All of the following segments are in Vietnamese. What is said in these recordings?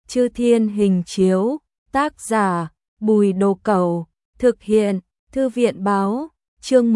Chư Thiên Hình Chiếu, tác giả Bùi Đồ Cẩu, thực hiện Thư viện Báo, chương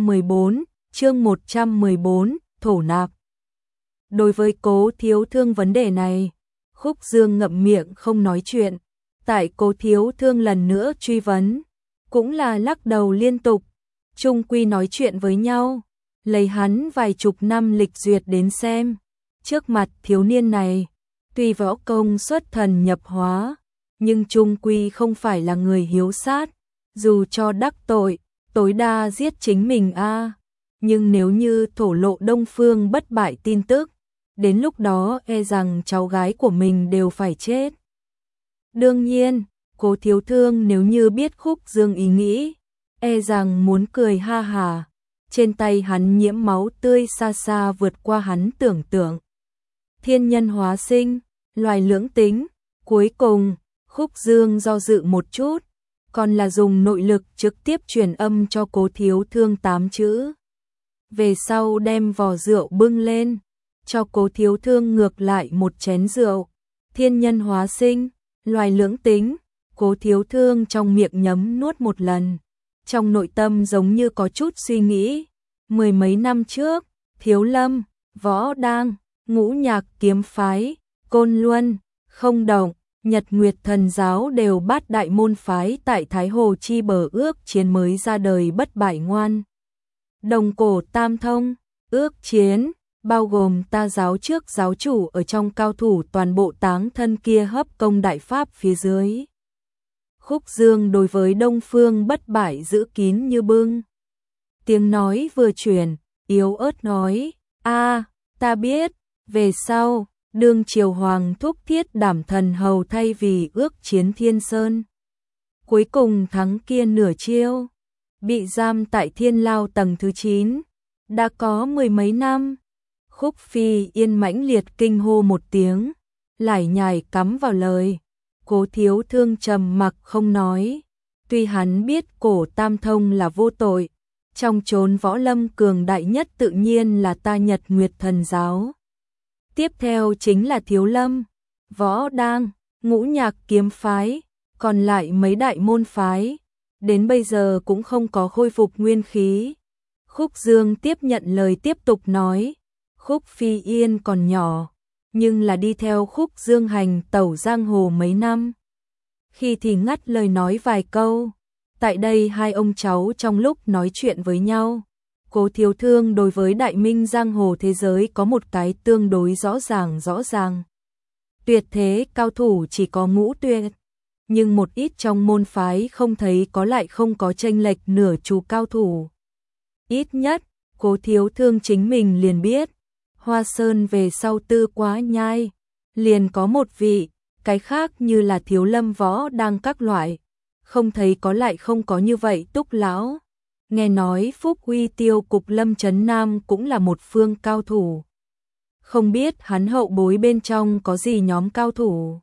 114, thổ nạp. Đối với Cố Thiếu Thương vấn đề này, Khúc Dương ngậm miệng không nói chuyện, tại Cố Thiếu Thương lần nữa truy vấn, cũng là lắc đầu liên tục, chung quy nói chuyện với nhau, lấy hắn vài chục năm lịch duyệt đến xem, trước mặt thiếu niên này, tuy võ công xuất thần nhập hóa, nhưng chung quy không phải là người hiếu sát, dù cho đắc tội, tối đa giết chính mình nhưng nếu như thổ lộ Đông Phương bất bại tin tức, đến lúc đó e rằng cháu gái của mình đều phải chết. Đương nhiên, Cố Thiếu Thương nếu như biết Khúc Dương ý nghĩ, e rằng muốn cười ha hà, trên tay hắn nhiễm máu tươi xa xa vượt qua hắn tưởng tượng. Thiên nhân hóa sinh, loài lưỡng tính, cuối cùng, Khúc Dương do dự một chút, còn là dùng nội lực trực tiếp truyền âm cho Cố Thiếu Thương 8 chữ. Về sau đem vò rượu bưng lên, cho Cố Thiếu Thương ngược lại một chén rượu. Thiên nhân hóa sinh, loài lưỡng tính, Cố Thiếu Thương trong miệng nhấm nuốt một lần, trong nội tâm giống như có chút suy nghĩ. Mười mấy năm trước, Thiếu Lâm, Võ Đang, Ngũ Nhạc kiếm phái, Côn Luân, Không Động, Nhật Nguyệt Thần giáo đều bát đại môn phái tại Thái Hồ chi bờ ước chiến mới ra đời bất bại ngoan. Đồng cổ tam thông, ước chiến, bao gồm ta giáo trước giáo chủ ở trong cao thủ toàn bộ táng thân kia hấp công đại pháp phía dưới. Khúc Dương đối với Đông Phương bất bại giữ kín như bưng. Tiếng nói vừa chuyển, yếu ớt nói, ta biết, về sau, đương triều hoàng thúc thiết đảm thần hầu thay vì ước chiến Thiên Sơn. Cuối cùng thắng kia nửa chiêu, bị giam tại Thiên Lao tầng thứ 9, đã có mười mấy năm. Khúc Phi Yên mãnh liệt kinh hô một tiếng, lải nhải cắm vào lời. Cố Thiếu Thương trầm mặc không nói, tuy hắn biết cổ tam thông là vô tội, trong chốn võ lâm cường đại nhất tự nhiên là ta Nhật Nguyệt Thần giáo. Tiếp theo chính là Thiếu Lâm, Võ Đang, Ngũ Nhạc kiếm phái, còn lại mấy đại môn phái, đến bây giờ cũng không có khôi phục nguyên khí. Khúc Dương tiếp nhận lời tiếp tục nói, Khúc Phi Yên còn nhỏ, nhưng là đi theo Khúc Dương hành tẩu giang hồ mấy năm. Khi thì ngắt lời nói vài câu, tại đây hai ông cháu trong lúc nói chuyện với nhau, Cố Thiếu Thương đối với đại minh giang hồ thế giới có một cái tương đối rõ ràng. Tuyệt thế cao thủ chỉ có Ngũ Tuyệt, nhưng một ít trong môn phái không thấy có lại không có chênh lệch nửa chú cao thủ. Ít nhất, Cố Thiếu Thương chính mình liền biết, Hoa Sơn về sau Tư Quá Nhai, liền có một vị, cái khác như là Thiếu Lâm Võ Đang các loại, không thấy có lại không có như vậy Túc lão. Nghe nói Phúc Uy Tiêu cục Lâm Trấn Nam cũng là một phương cao thủ. Không biết hắn hậu bối bên trong có gì nhóm cao thủ.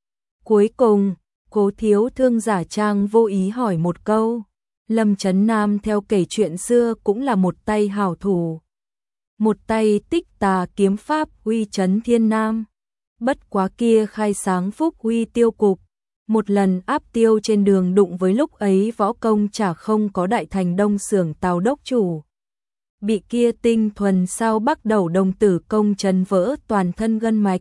Cuối cùng, Cố Thiếu Thương giả trang vô ý hỏi một câu. Lâm Trấn Nam theo kể chuyện xưa cũng là một tay hảo thủ. Một tay tích tà kiếm pháp uy chấn thiên nam. Bất quá kia khai sáng Phúc Uy Tiêu cục. Một lần áp tiêu trên đường đụng với lúc ấy võ công chả không có đại thành Đông Xưởng Tào đốc chủ. Bị kia tinh thuần sao Bắc đầu đồng tử công chấn vỡ toàn thân gân mạch.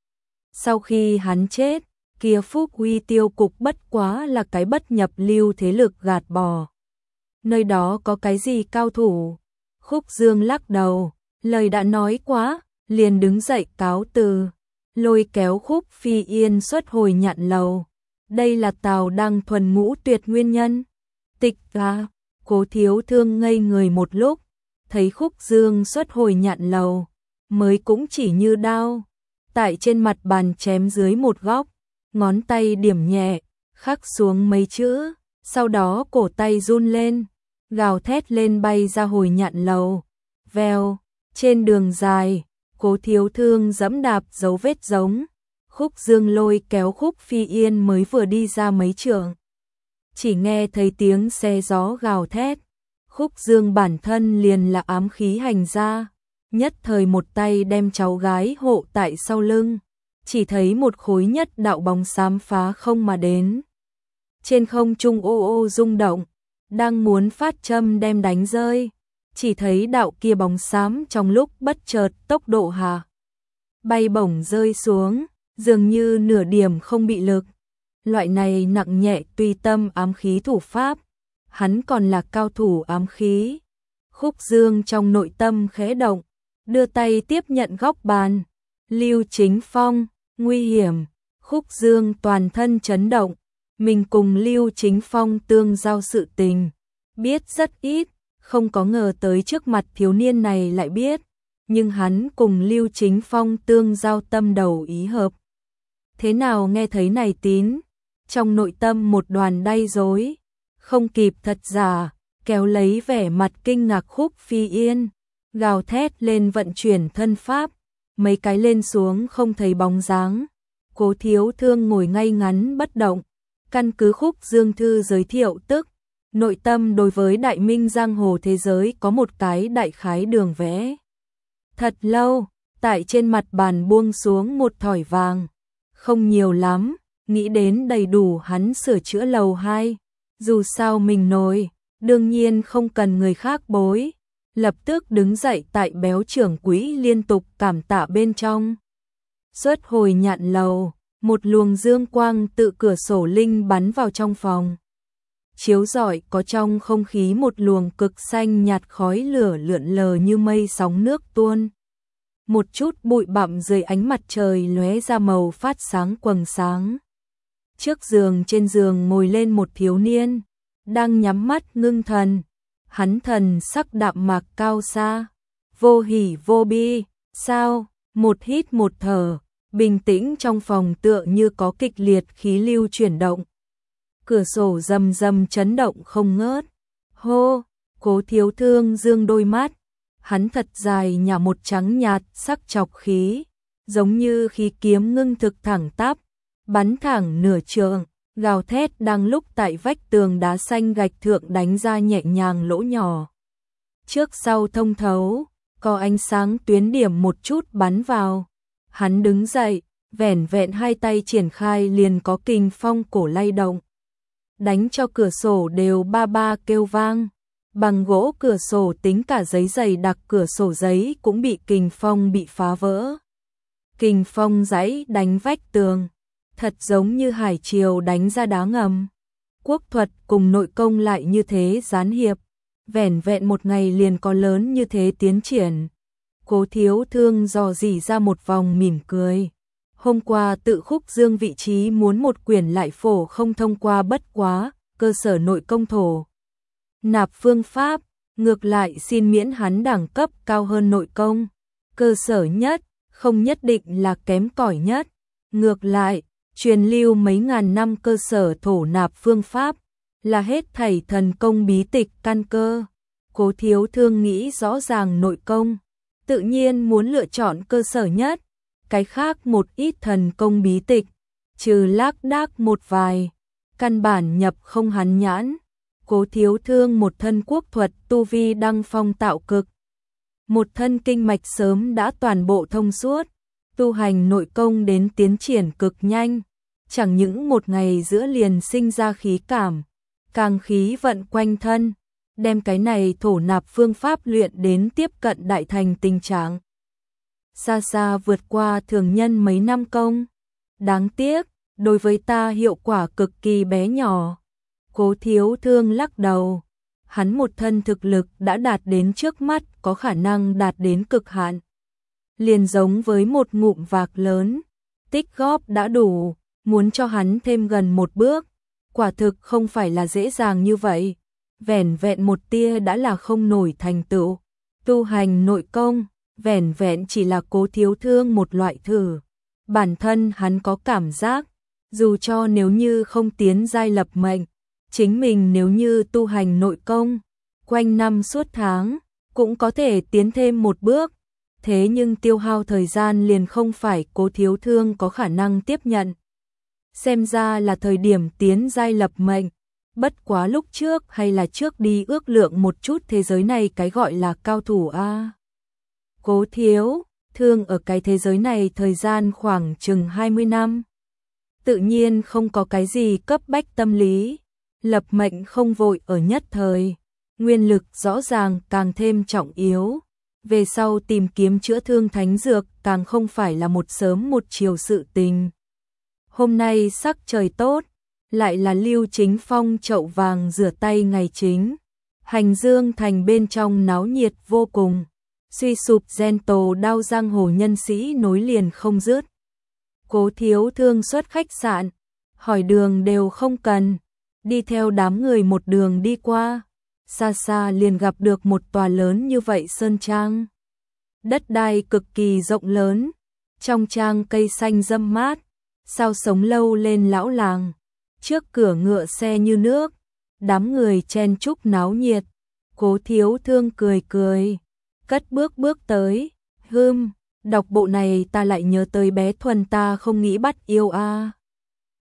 Sau khi hắn chết, kia Phúc Uy Tiêu cục bất quá là cái bất nhập lưu thế lực gạt bỏ. Nơi đó có cái gì cao thủ? Khúc Dương lắc đầu, lời đã nói quá, liền đứng dậy cáo từ, lôi kéo Khúc Phi Yên xuất hồi nhạn lầu. Đây là Tào Đăng thuần Ngũ Tuyệt nguyên nhân. Tịch Cố Thiếu Thương ngây người một lúc, thấy Khúc Dương xuất hồi nhạn lầu, mới cũng chỉ như đao, tại trên mặt bàn chém dưới một góc, ngón tay điểm nhẹ, khắc xuống mấy chữ, sau đó cổ tay run lên, gào thét lên bay ra hồi nhạn lầu. Vèo, trên đường dài, Cố Thiếu Thương dẫm đạp dấu vết giống. Khúc Dương lôi kéo Khúc Phi Yên mới vừa đi ra mấy trượng, chỉ nghe thấy tiếng xe gió gào thét. Khúc Dương bản thân liền là ám khí hành ra, nhất thời một tay đem cháu gái hộ tại sau lưng, chỉ thấy một khối nhất đạo bóng xám phá không mà đến. Trên không trung ô ô rung động, đang muốn phát châm đem đánh rơi, chỉ thấy đạo kia bóng xám trong lúc bất chợt tốc độ hạ bay bổng rơi xuống, dường như nửa điểm không bị lực. Loại này nặng nhẹ tùy tâm ám khí thủ pháp, hắn còn là cao thủ ám khí. Khúc Dương trong nội tâm khẽ động, đưa tay tiếp nhận góc bàn. Lưu Chính Phong, nguy hiểm. Khúc Dương toàn thân chấn động, mình cùng Lưu Chính Phong tương giao sự tình, biết rất ít, không có ngờ tới trước mặt thiếu niên này lại biết, nhưng hắn cùng Lưu Chính Phong tương giao tâm đầu ý hợp. Thế nào nghe thấy này tín, trong nội tâm một đoàn đay rối, không kịp thật giả, kéo lấy vẻ mặt kinh ngạc Khúc Phi Yên, gào thét lên vận chuyển thân pháp, mấy cái lên xuống không thấy bóng dáng. Cố Thiếu Thương ngồi ngay ngắn bất động, căn cứ Khúc Dương thư giới thiệu tức, nội tâm đối với đại minh giang hồ thế giới có một cái đại khái đường vẽ. Thật lâu, tại trên mặt bàn buông xuống một thỏi vàng, không nhiều lắm, nghĩ đến đầy đủ hắn sửa chữa lầu 2, dù sao mình nổi, đương nhiên không cần người khác bối, lập tức đứng dậy tại béo trưởng quỹ liên tục cảm tạ bên trong. Xuất hồi nhạn lầu, một luồng dương quang tự cửa sổ linh bắn vào trong phòng. Chiếu rọi có trong không khí một luồng cực xanh nhạt khói lửa lượn lờ như mây sóng nước tuôn. Một chút bụi bặm dưới ánh mặt trời lóe ra màu phát sáng quầng sáng. Trước giường trên giường ngồi lên một thiếu niên, đang nhắm mắt ngưng thần. Hắn thần sắc đạm mạc cao xa, vô hỉ vô bi, sao, một hít một thở, bình tĩnh trong phòng tựa như có kịch liệt khí lưu chuyển động. Cửa sổ rầm rầm chấn động không ngớt. Hô, Cố Thiếu Thương dương đôi mắt, hắn thật dài nhả một trắng nhạt sắc chọc khí, giống như khí kiếm ngưng thực thẳng tắp, bắn thẳng nửa trường, gào thét đang lúc tại vách tường đá xanh gạch thượng đánh ra nhẹ nhàng lỗ nhỏ. Trước sau thông thấu, có ánh sáng tuyến điểm một chút bắn vào. Hắn đứng dậy, vẻn vẹn hai tay triển khai liền có kình phong cổ lay động. Đánh cho cửa sổ đều ba ba kêu vang. Bằng gỗ cửa sổ tính cả giấy dày đặc cửa sổ giấy cũng bị kình phong bị phá vỡ. Kình phong giãy đánh vách tường, thật giống như hải triều đánh ra đá ngầm. Quốc thuật cùng nội công lại như thế gián hiệp, vẻn vẹn một ngày liền có lớn như thế tiến triển. Cố Thiếu Thương dò dỉ ra một vòng mỉm cười. Hôm qua tự Khúc Dương vị trí muốn một quyển lại phổ không thông qua bất quá, cơ sở nội công thổ nạp phương pháp, ngược lại xin miễn hắn đẳng cấp cao hơn nội công. Cơ sở nhất, không nhất định là kém cỏi nhất. Ngược lại, truyền lưu mấy ngàn năm cơ sở thổ nạp phương pháp, là hết thảy thần công bí tịch căn cơ. Cố Thiếu Thương nghĩ rõ ràng nội công, tự nhiên muốn lựa chọn cơ sở nhất. Cái khác một ít thần công bí tịch, trừ lác đác một vài, căn bản nhập không hắn nhãn. Cố Thiếu Thương một thân quốc thuật tu vi đăng phong tạo cực, một thân kinh mạch sớm đã toàn bộ thông suốt, tu hành nội công đến tiến triển cực nhanh, chẳng những một ngày giữa liền sinh ra khí cảm, càng khí vận quanh thân, đem cái này thổ nạp phương pháp luyện đến tiếp cận đại thành tình trạng. Xa xa vượt qua thường nhân mấy năm công. Đáng tiếc, đối với ta hiệu quả cực kỳ bé nhỏ. Cố Thiếu Thương lắc đầu. Hắn một thân thực lực đã đạt đến trước mắt, có khả năng đạt đến cực hạn. Liền giống với một ngụm vạc lớn, tích góp đã đủ, muốn cho hắn thêm gần một bước. Quả thực không phải là dễ dàng như vậy. Vẻn vẹn một tia đã là không nổi thành tựu. Tu hành nội công, vẻn vẹn chỉ là Cố Thiếu Thương một loại thử. Bản thân hắn có cảm giác, dù cho nếu như không tiến giai lập mệnh, chính mình nếu như tu hành nội công, quanh năm suốt tháng, cũng có thể tiến thêm một bước. Thế nhưng tiêu hao thời gian liền không phải Cố Thiếu Thương có khả năng tiếp nhận. Xem ra là thời điểm tiến giai lập mệnh, bất quá lúc trước hay là trước đi ước lượng một chút thế giới này cái gọi là cao thủ a. Cố Thiếu thương ở cái thế giới này thời gian khoảng chừng 20 năm. Tự nhiên không có cái gì cấp bách tâm lý, lập mệnh không vội ở nhất thời, nguyên lực rõ ràng càng thêm trọng yếu. Về sau tìm kiếm chữa thương thánh dược càng không phải là một sớm một chiều sự tình. Hôm nay sắc trời tốt, lại là Lưu Chính Phong chậu vàng rửa tay ngày chính. Hành Dương thành bên trong náo nhiệt vô cùng, suy sụp gen tồ đao giang hồ nhân sĩ nối liền không dứt. Cố Thiếu Thương xuất khách sạn, hỏi đường đều không cần, đi theo đám người một đường đi qua, xa xa liền gặp được một tòa lớn như vậy sơn trang. Đất đai cực kỳ rộng lớn, trong trang cây xanh râm mát, sao sống lâu lên lão làng, trước cửa ngựa xe như nước, đám người chen chúc náo nhiệt. Cố Thiếu Thương cười cười, cất bước tới, đọc bộ này ta lại nhớ tới bé Thuần ta không nghĩ bắt yêu a.